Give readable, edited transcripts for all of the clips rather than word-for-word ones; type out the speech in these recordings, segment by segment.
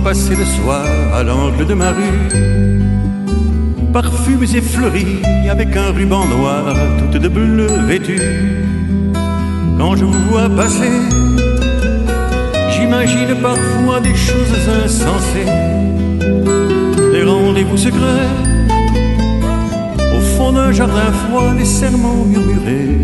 passer le soir à l'angle de ma rue, parfumés et fleuris avec un ruban noir, toute de bleu vêtue. Quand je vous vois passer, j'imagine parfois des choses insensées, des rendez-vous secrets au fond d'un jardin froid, les serments murmurés.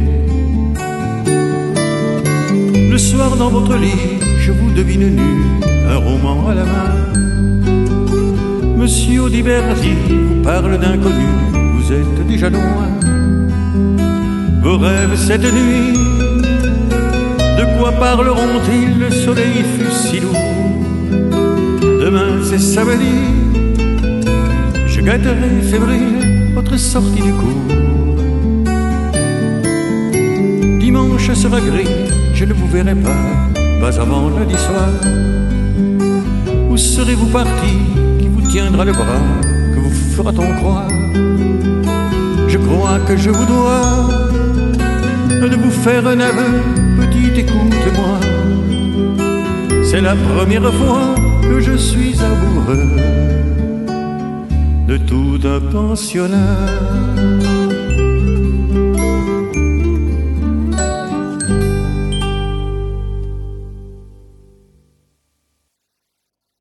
Le soir dans votre lit, je vous devine nu, un roman à la main. Monsieur Audiberti vous parle d'inconnu, vous êtes déjà loin. Vos rêves cette nuit, de quoi parleront-ils? Le soleil fut si lourd. Demain c'est samedi, je gâterai fébrile votre sortie du cours. Dimanche sera gris, je ne vous verrai pas avant lundi soir. Où serez-vous parti? Qui vous tiendra le bras? Que vous fera-t-on croire? Je crois que je vous dois de vous faire un aveu. Petite, écoute-moi, c'est la première fois que je suis amoureux de tout un pensionnat.